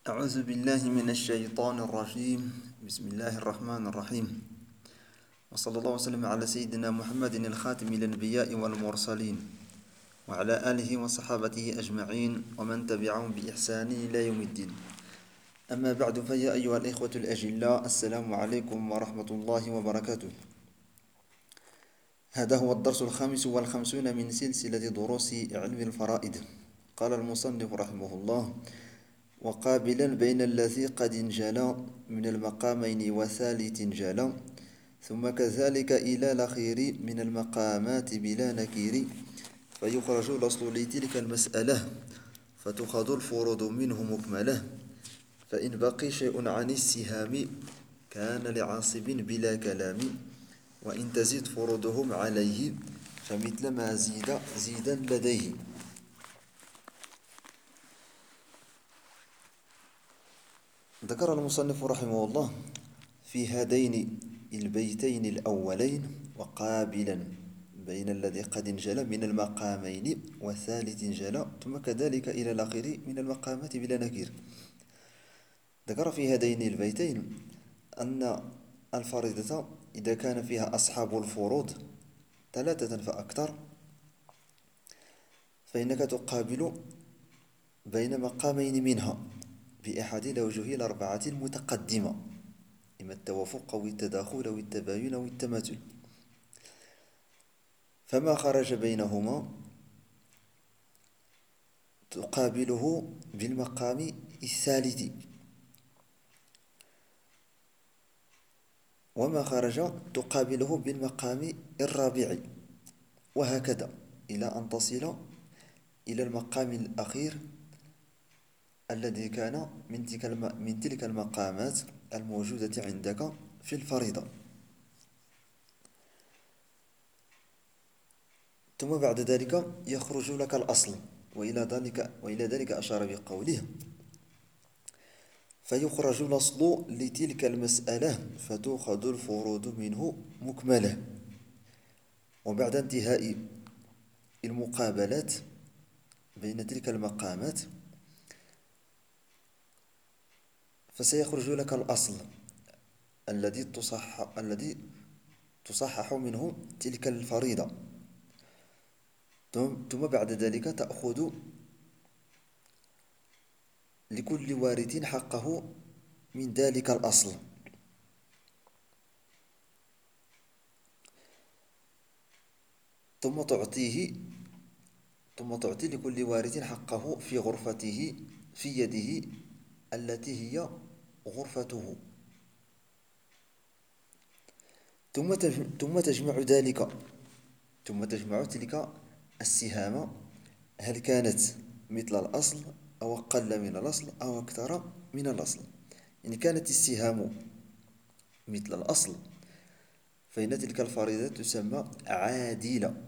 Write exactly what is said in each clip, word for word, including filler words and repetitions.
أعوذ بالله من الشيطان الرجيم. بسم الله الرحمن الرحيم. وصلى الله وسلم على سيدنا محمد الخاتم الأنبياء والمرسلين وعلى آله وصحابته أجمعين ومن تبعهم بإحسان إلى يوم الدين. أما بعد، فيا أيها الإخوة الأجلاء، السلام عليكم ورحمة الله وبركاته. هذا هو الدرس الخامس والخمسون من سلسلة دروس علم الفرائض. قال المصنف رحمه الله: وقابلا بين الذي قد انجلى من المقامين وثالث انجلى، ثم كذلك إلى الأخير من المقامات بلا نكير، فيخرج الأصل لتلك المسألة فتؤخذ الفروض منه مكملة، فإن بقي شيء عن السهام كان لعاصب بلا كلام، وإن تزيد فروضهم عليه فمثل ما زيد زيدا لديه. ذكر المصنف رحمه الله في هذين البيتين الأولين: وقابلا بين الذي قد انجلى من المقامين والثالث انجلى، ثم كذلك إلى الآخر من المقامات بلا نكير. ذكر في هذين البيتين أن الفريضة إذا كان فيها أصحاب الفروض ثلاثة فأكثر، فإنك تقابل بين مقامين منها بأحد الأوجه الأربعة المتقدمة، إما التوافق أو التداخل أو التباين أو التماثل، فما خرج بينهما تقابله بالمقام الثالث، وما خرج تقابله بالمقام الرابع، وهكذا إلى أن تصل إلى المقام الأخير الذي كان من تلك من تلك المقامات الموجودة عندك في الفريضة. ثم بعد ذلك يخرج لك الأصل، وإلى ذلك وإلى ذلك أشار بقوله: فيخرج الأصل لتلك المسألة فتؤخذ الفروض منه مكملة. وبعد انتهاء المقابلات بين تلك المقامات فسيخرج لك الأصل الذي تصح الذي تصحح منه تلك الفريضة، ثم بعد ذلك تأخذ لكل وارث حقه من ذلك الأصل، ثم تعطيه ثم تعطي لكل وارث حقه في غرفته في يده التي هي غرفته، ثم ثم تجمع ذلك ثم تجمع تلك السهام، هل كانت مثل الأصل أو أقل من الأصل أو أكثر من الأصل. إن كانت السهام مثل الأصل فإن تلك الفريضة تسمى عادلة،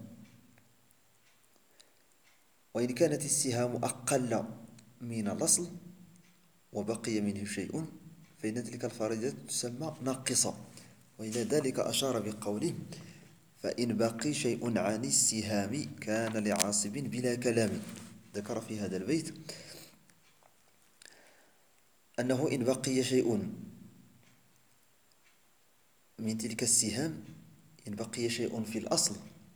وإن كانت السهام أقل من الأصل وبقي منه شيء فإن تلك الفريضة تسمى ناقصة، وإلى ذلك أشار بقوله: فإن بقي شيء عن السهام كان لعاصب بلا كلام. ذكر في هذا البيت أنه إن بقي شيء من تلك السهام، إن بقي شيء في الأصل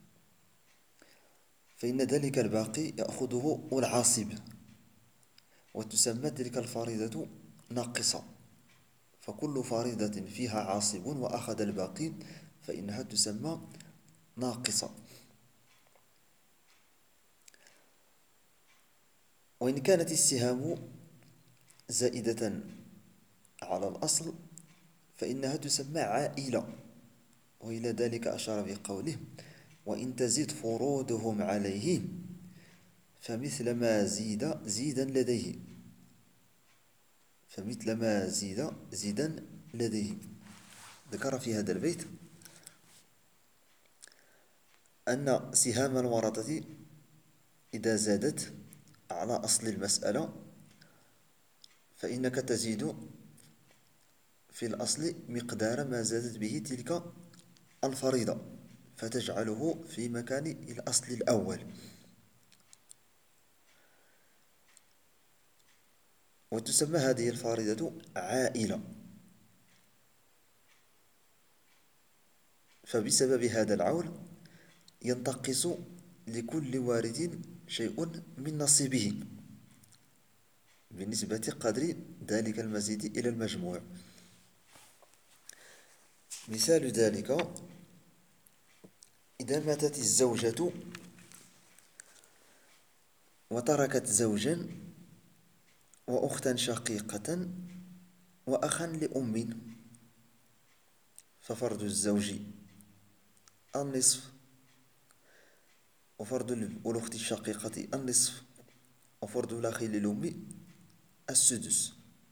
فإن ذلك الباقي يأخذه العاصب، وتسمى تلك الفريضة ناقصة، فكل فريضة فيها عاصب وأخذ الباقي فإنها تسمى ناقصة. وإن كانت السهام زائدة على الأصل فإنها تسمى عائلة، وإلى ذلك أشار بقوله: وإن تزيد فروضهم عليه فمثل ما زيد زيدا لديه فمثل ما زيد زيدا لديه. ذكر في هذا البيت أن سهام الورثة إذا زادت على أصل المسألة فإنك تزيد في الأصل مقدار ما زادت به تلك الفريضة، فتجعله في مكان الأصل الأول. وتسمى هذه الفريضة عائلة، فبسبب هذا العول ينتقص لكل وارث شيء من نصيبه بنسبة قدر ذلك المزيد إلى المجموع. مثال ذلك: إذا ماتت الزوجة وتركت زوجا وأختا شقيقة وأخا لأم، ففرض الزوج النصف، وفرض الأخت الشقيقة النصف، وفرض الأخ للأم السدس،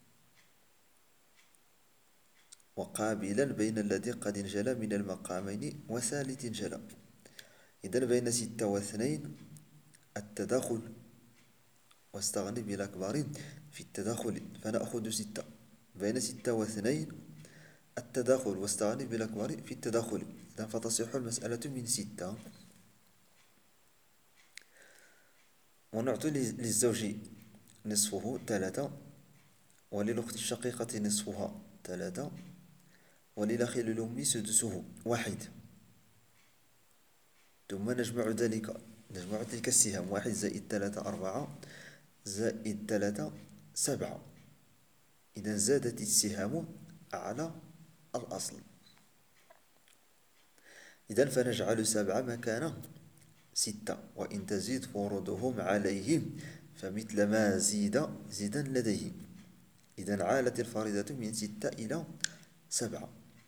وقابلا بين الذي قد انجلى من المقامين وثالث انجلى. إذن بين ستة واثنين التداخل، واستغني بالأكبر في التداخل، فنأخذ ستة. بين ستة واثنين التداخل واستغني بالأكبر في التداخل، إذن فتصح المسألة من ستة. ونعطي للزوج نصفه ثلاثة، وللأخت الشقيقة نصفها ثلاثة، وللأخ للأم سدسه واحد. ثم نجمع ذلك نجمع تلك السهام: واحد زائد ثلاثة أربعة، زائد ثلاثة سبعة. إذا زادت السهام على الأصل. إذا فنجعل سبعة مكان ستة، وإن تزيد فروضهم عليهم فمثل ما زيد زيدا لديهم. إذا عالت الفريضة من ستة إلى سبعة.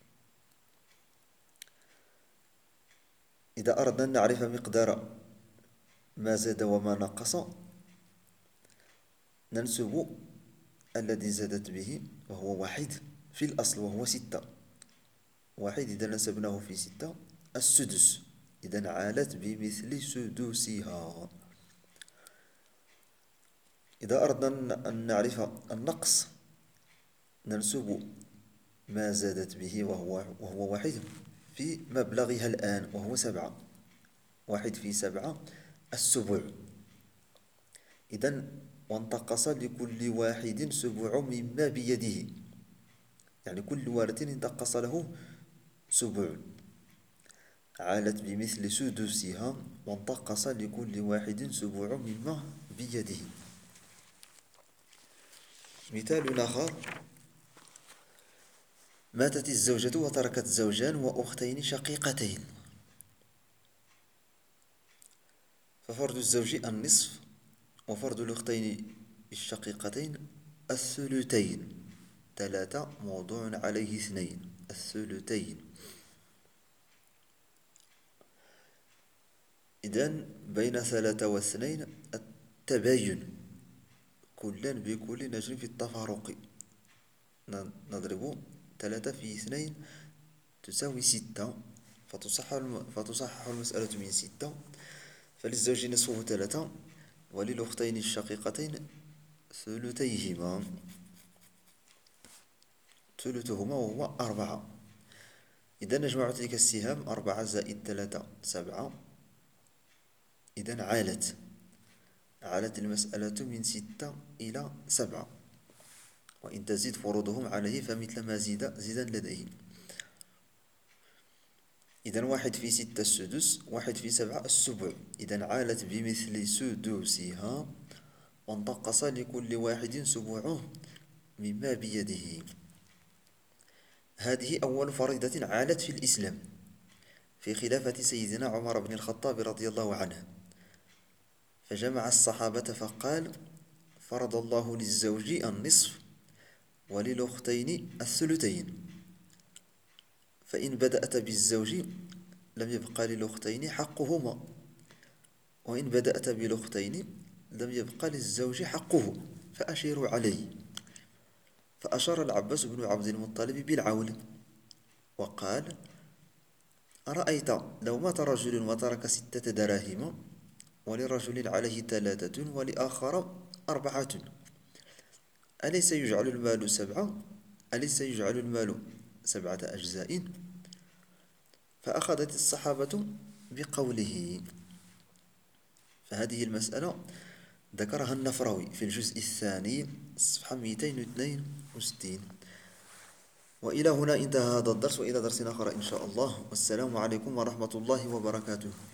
إذا أردنا أن نعرف مقدار ما زاد وما نقص، ننسب الذي زادت به وهو واحد في الأصل وهو ستة. واحد إذا نسبناه في ستة السدس، إذا عالت بمثل سدسها. إذا أردنا أن نعرف النقص، ننسب ما زادت به وهو, وهو واحد في مبلغها الآن وهو سبعة. واحد في سبعة السبع. إذن وانتقص لكل واحد سبع مما بيده، يعني كل وارث انتقص له سبع، عالت بمثل سدسها، وانتقص لكل واحد سبع مما بيده. مثال آخر: ماتت الزوجة وتركت زوجان وأختين شقيقتين، ففرض الزوج النصف، وفرض الأختين الشقيقتين الثلثين. ثلاثة موضوع عليه اثنين، الثلثين. إذن بين ثلاثة واثنين التباين، كلا بكل نجري في التفارق. نضرب ثلاثة في اثنين تساوي ستة، فتصح فتصحح المسألة من ستة. فللزوج نصفه ثلاثة، وللأختين الشقيقتين ثلثيهما ثلثهما وهو أربعة. إذا نجمع تلك السهام: أربعة زائد ثلاثة سبعة. إذا عالت عالت المسألة من ستة إلى سبعة، وإن تزيد فروضهم عليه فمثل ما زيد زيدا لديه. إذا واحد في ستة السدس، واحد في سبعة السبع. إذا عالت بمثل سدسها، وانتقص لكل واحد سبعه مما بيده. هذه أول فريضة عالت في الإسلام في خلافة سيدنا عمر بن الخطاب رضي الله عنه، فجمع الصحابة فقال: فرض الله للزوج النصف وللأختين الثلثين، فإن بدأت بالزوج لم يبقى للأختين حقهما، وإن بدأت بالأختين لم يبقى للزوج حقه، فأشيروا عليه. فأشار العباس بن عبد المطلب بالعول وقال: أرأيت لو مات رجل وترك ستة دراهم، ولرجل عليه ثلاثة ولآخر أربعة، أليس يجعل المال سبعة؟ أليس يجعل المال سبعة أجزاء؟ فأخذت الصحابة بقوله. فهذه المسألة ذكرها النفراوي في الجزء الثاني صفحة مئتين واثنين وستين. وإلى هنا انتهى هذا الدرس، وإلى درس آخر إن شاء الله، والسلام عليكم ورحمة الله وبركاته.